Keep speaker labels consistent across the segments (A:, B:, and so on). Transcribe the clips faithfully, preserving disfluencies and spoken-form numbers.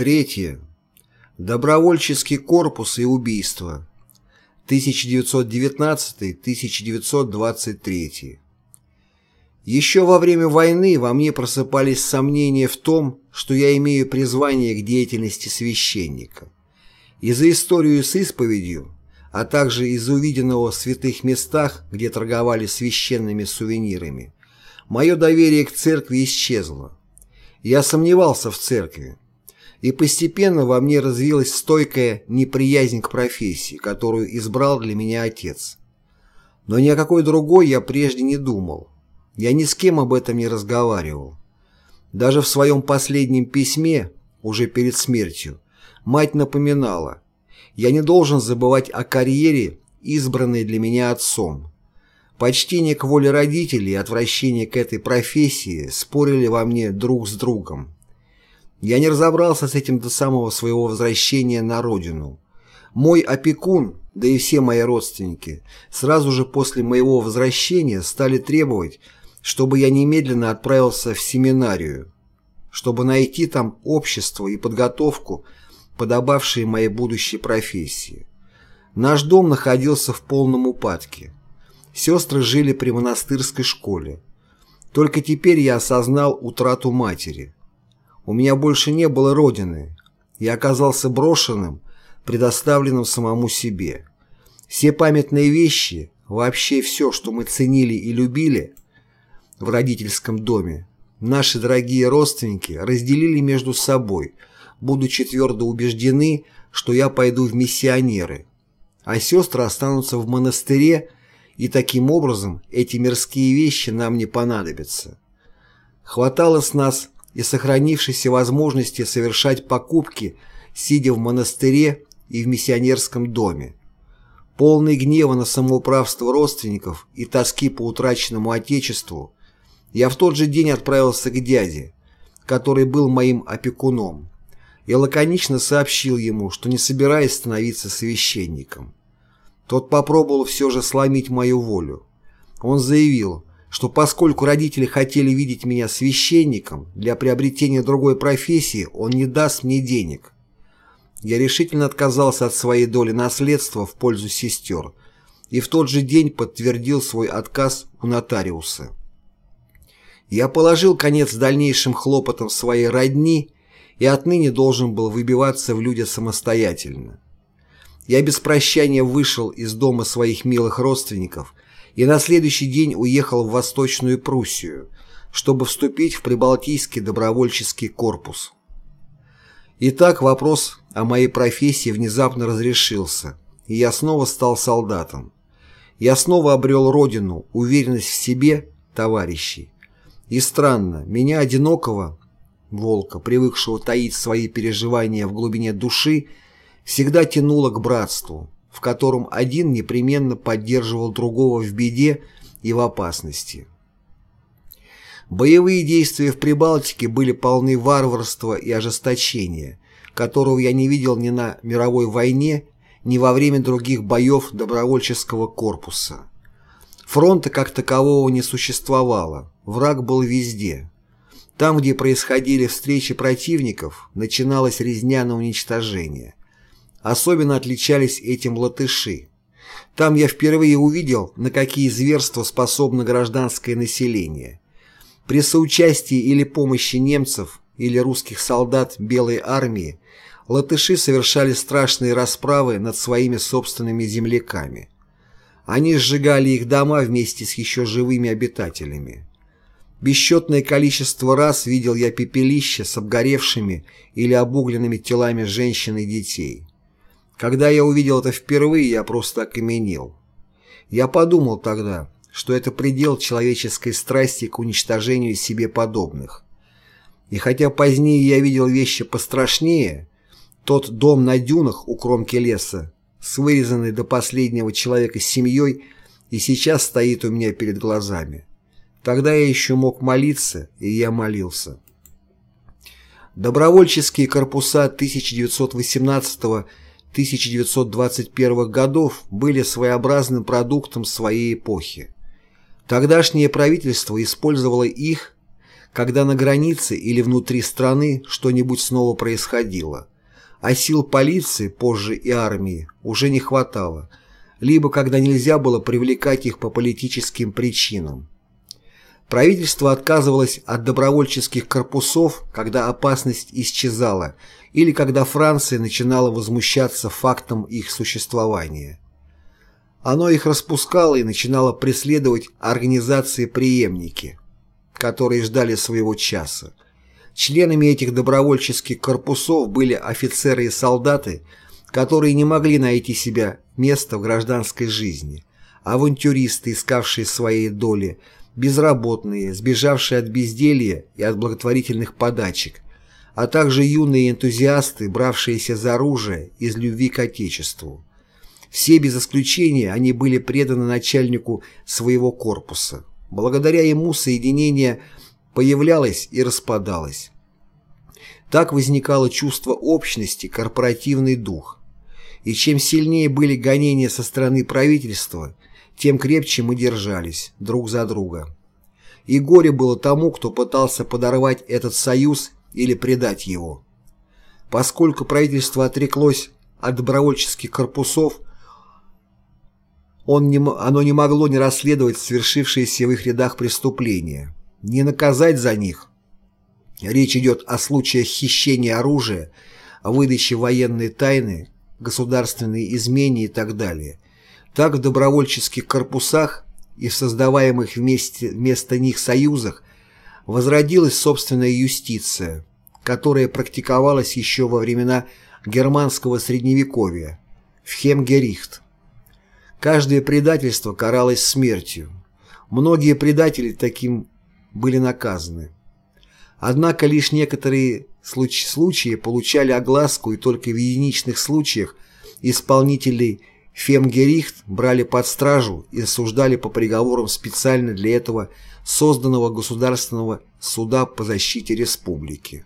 A: Третье. Добровольческий корпус и убийство. тысяча девятьсот девятнадцатый — тысяча девятьсот двадцать третий. Еще во время войны во мне просыпались сомнения в том, что я имею призвание к деятельности священника. И за историю с исповедью, а также из-за увиденного в святых местах, где торговали священными сувенирами, мое доверие к церкви исчезло. Я сомневался в церкви. И постепенно во мне развилась стойкая неприязнь к профессии, которую избрал для меня отец. Но ни о какой другой я прежде не думал. Я ни с кем об этом не разговаривал. Даже в своем последнем письме, уже перед смертью, мать напоминала: я не должен забывать о карьере, избранной для меня отцом. Почтение к воле родителей и отвращение к этой профессии спорили во мне друг с другом. Я не разобрался с этим до самого своего возвращения на родину. Мой опекун, да и все мои родственники, сразу же после моего возвращения стали требовать, чтобы я немедленно отправился в семинарию, чтобы найти там общество и подготовку, подобавшие моей будущей профессии. Наш дом находился в полном упадке. Сестры жили при монастырской школе. Только теперь я осознал утрату матери. У меня больше не было родины. Я оказался брошенным, предоставленным самому себе. Все памятные вещи, вообще все, что мы ценили и любили в родительском доме, наши дорогие родственники разделили между собой, будучи твердо убеждены, что я пойду в миссионеры, а сестры останутся в монастыре, и таким образом эти мирские вещи нам не понадобятся. Хватало с нас и сохранившейся возможности совершать покупки, сидя в монастыре и в миссионерском доме. Полный гнева на самоуправство родственников и тоски по утраченному отечеству, я в тот же день отправился к дяде, который был моим опекуном, и лаконично сообщил ему, что не собираюсь становиться священником. Тот попробовал все же сломить мою волю. Он заявил, что поскольку родители хотели видеть меня священником, для приобретения другой профессии он не даст мне денег. Я решительно отказался от своей доли наследства в пользу сестер и в тот же день подтвердил свой отказ у нотариуса. Я положил конец дальнейшим хлопотам своей родни и отныне должен был выбиваться в люди самостоятельно. Я без прощания вышел из дома своих милых родственников и на следующий день уехал в Восточную Пруссию, чтобы вступить в Прибалтийский добровольческий корпус. Итак, вопрос о моей профессии внезапно разрешился, и я снова стал солдатом. Я снова обрел родину, уверенность в себе, товарищей. И странно, меня одинокого, волка, привыкшего таить свои переживания в глубине души, всегда тянуло к братству, в котором один непременно поддерживал другого в беде и в опасности. Боевые действия в Прибалтике были полны варварства и ожесточения, которого я не видел ни на мировой войне, ни во время других боев добровольческого корпуса. Фронта как такового не существовало, враг был везде. Там, где происходили встречи противников, начиналась резня на уничтожение. Особенно отличались этим латыши. Там я впервые увидел, на какие зверства способно гражданское население. При соучастии или помощи немцев или русских солдат Белой армии латыши совершали страшные расправы над своими собственными земляками. Они сжигали их дома вместе с еще живыми обитателями. Бесчетное количество раз видел я пепелища с обгоревшими или обугленными телами женщин и детей. Когда я увидел это впервые, я просто окаменел. Я подумал тогда, что это предел человеческой страсти к уничтожению себе подобных. И хотя позднее я видел вещи пострашнее, тот дом на дюнах у кромки леса, с вырезанной до последнего человека семьей, и сейчас стоит у меня перед глазами. Тогда я еще мог молиться, и я молился. Добровольческие корпуса тысяча девятьсот восемнадцатого — тысяча девятьсот двадцать первого годов были своеобразным продуктом своей эпохи. Тогдашнее правительство использовало их когда на границе или внутри страны что-нибудь снова происходило, а сил полиции, позже и армии, уже не хватало, либо когда нельзя было привлекать их по политическим причинам. Правительство отказывалось от добровольческих корпусов, когда опасность исчезала, или когда Франция начинала возмущаться фактом их существования. Оно их распускало и начинало преследовать организации-преемники, которые ждали своего часа. Членами этих добровольческих корпусов были офицеры и солдаты, которые не могли найти себе места в гражданской жизни, авантюристы, искавшие своей доли, безработные, сбежавшие от безделья и от благотворительных подачек, а также юные энтузиасты, бравшиеся за оружие из любви к Отечеству. Все без исключения они были преданы начальнику своего корпуса. Благодаря ему соединение появлялось и распадалось. Так возникало чувство общности, корпоративный дух. И чем сильнее были гонения со стороны правительства, тем крепче мы держались друг за друга. И горе было тому, кто пытался подорвать этот союз или предать его. Поскольку правительство отреклось от добровольческих корпусов, он не, оно не могло не расследовать свершившиеся в их рядах преступления, не наказать за них. Речь идет о случаях хищения оружия, выдачи военной тайны, государственной измене и так далее. Так в добровольческих корпусах и в создаваемых вместе, вместо них союзах возродилась собственная юстиция, которая практиковалась еще во времена германского средневековья, Фхемгерихт. Каждое предательство каралось смертью. Многие предатели таким были наказаны. Однако лишь некоторые случаи, случаи получали огласку, и только в единичных случаях исполнителей Фемгерихт брали под стражу и осуждали по приговорам специально для этого созданного Государственного суда по защите республики.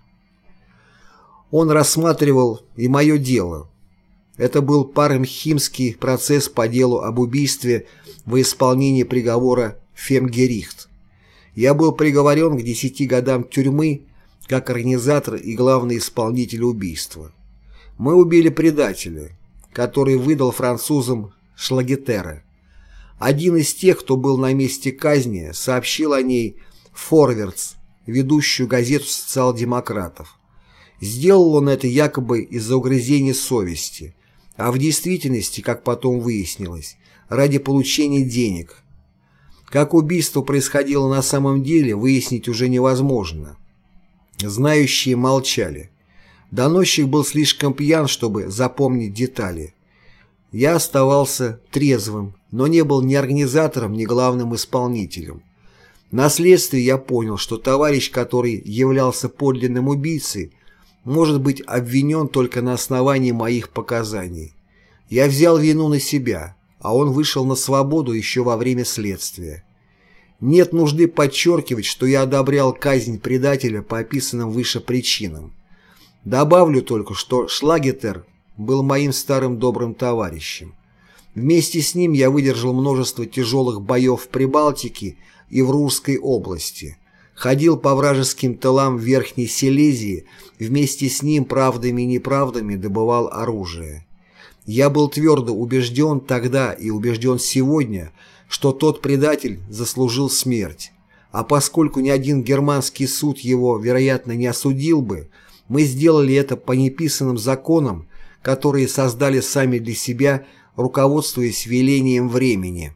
A: Он рассматривал и мое дело. Это был Пармхимский процесс по делу об убийстве во исполнении приговора Фемгерихт. Я был приговорен к десяти годам тюрьмы как организатор и главный исполнитель убийства. Мы убили предателя, который выдал французам Шлагетера. Один из тех, кто был на месте казни, сообщил о ней «Форвардс», ведущую газету социал-демократов. Сделал он это якобы из-за угрызения совести, а в действительности, как потом выяснилось, ради получения денег. Как убийство происходило на самом деле, выяснить уже невозможно. Знающие молчали. Доносчик был слишком пьян, чтобы запомнить детали. Я оставался трезвым, но не был ни организатором, ни главным исполнителем. На следствии я понял, что товарищ, который являлся подлинным убийцей, может быть обвинен только на основании моих показаний. Я взял вину на себя, а он вышел на свободу еще во время следствия. Нет нужды подчеркивать, что я одобрял казнь предателя по описанным выше причинам. Добавлю только, что Шлагетер был моим старым добрым товарищем. Вместе с ним я выдержал множество тяжелых боев в Прибалтике и в Рурской области. Ходил по вражеским тылам в Верхней Силезии, вместе с ним правдами и неправдами добывал оружие. Я был твердо убежден тогда и убежден сегодня, что тот предатель заслужил смерть, а поскольку ни один германский суд его, вероятно, не осудил бы, мы сделали это по неписанным законам, которые создали сами для себя, руководствуясь велением времени.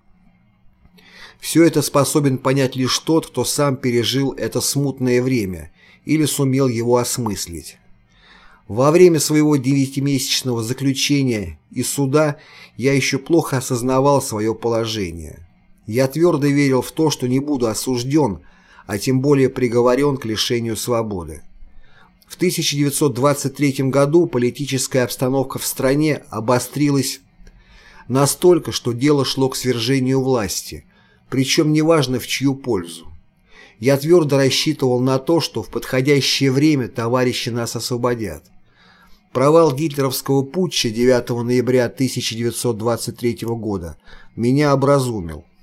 A: Все это способен понять лишь тот, кто сам пережил это смутное время или сумел его осмыслить. Во время своего девятимесячного заключения и суда я еще плохо осознавал свое положение. Я твердо верил в то, что не буду осужден, а тем более приговорен к лишению свободы. В тысяча девятьсот двадцать третьем году политическая обстановка в стране обострилась настолько, что дело шло к свержению власти, причем неважно в чью пользу. Я твердо рассчитывал на то, что в подходящее время товарищи нас освободят. Провал гитлеровского путча девятого ноября тысяча девятьсот двадцать третьего года меня образумил.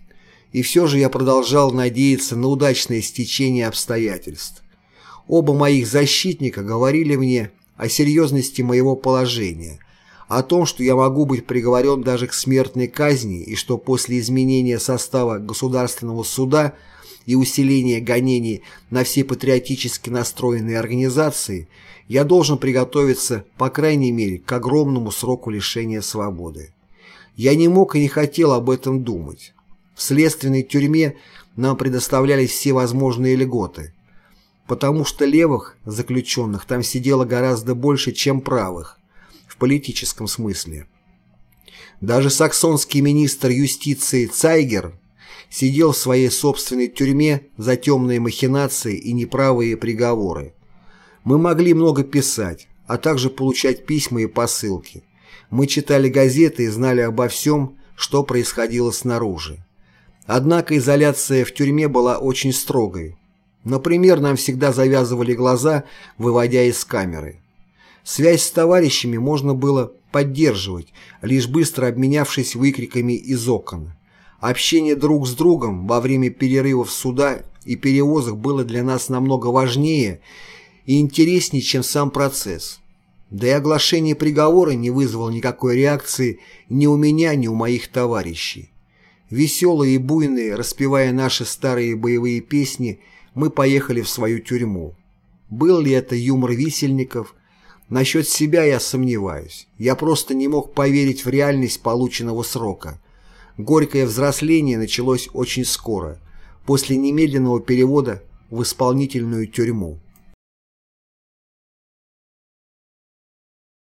A: И все же я продолжал надеяться на удачное стечение обстоятельств. Оба моих защитника говорили мне о серьезности моего положения, о том, что я могу быть приговорен даже к смертной казни и что после изменения состава Государственного суда и усиления гонений на все патриотически настроенные организации я должен приготовиться, по крайней мере, к огромному сроку лишения свободы. Я не мог и не хотел об этом думать. В следственной тюрьме нам предоставлялись все возможные льготы, потому что левых заключенных там сидело гораздо больше, чем правых, в политическом смысле. Даже саксонский министр юстиции Цайгер сидел в своей собственной тюрьме за темные махинации и неправые приговоры. Мы могли много писать, а также получать письма и посылки. Мы читали газеты и знали обо всем, что происходило снаружи. Однако изоляция в тюрьме была очень строгой. Например, нам всегда завязывали глаза, выводя из камеры. Связь с товарищами можно было поддерживать, лишь быстро обменявшись выкриками из окон. Общение друг с другом во время перерывов суда и перевозок было для нас намного важнее и интереснее, чем сам процесс. Да и оглашение приговора не вызвало никакой реакции ни у меня, ни у моих товарищей. Веселые и буйные, распевая наши старые боевые песни, мы поехали в свою тюрьму. Был ли это юмор висельников? Насчет себя я сомневаюсь. Я просто не мог поверить в реальность полученного срока. Горькое взросление началось очень скоро, после немедленного перевода в исполнительную тюрьму.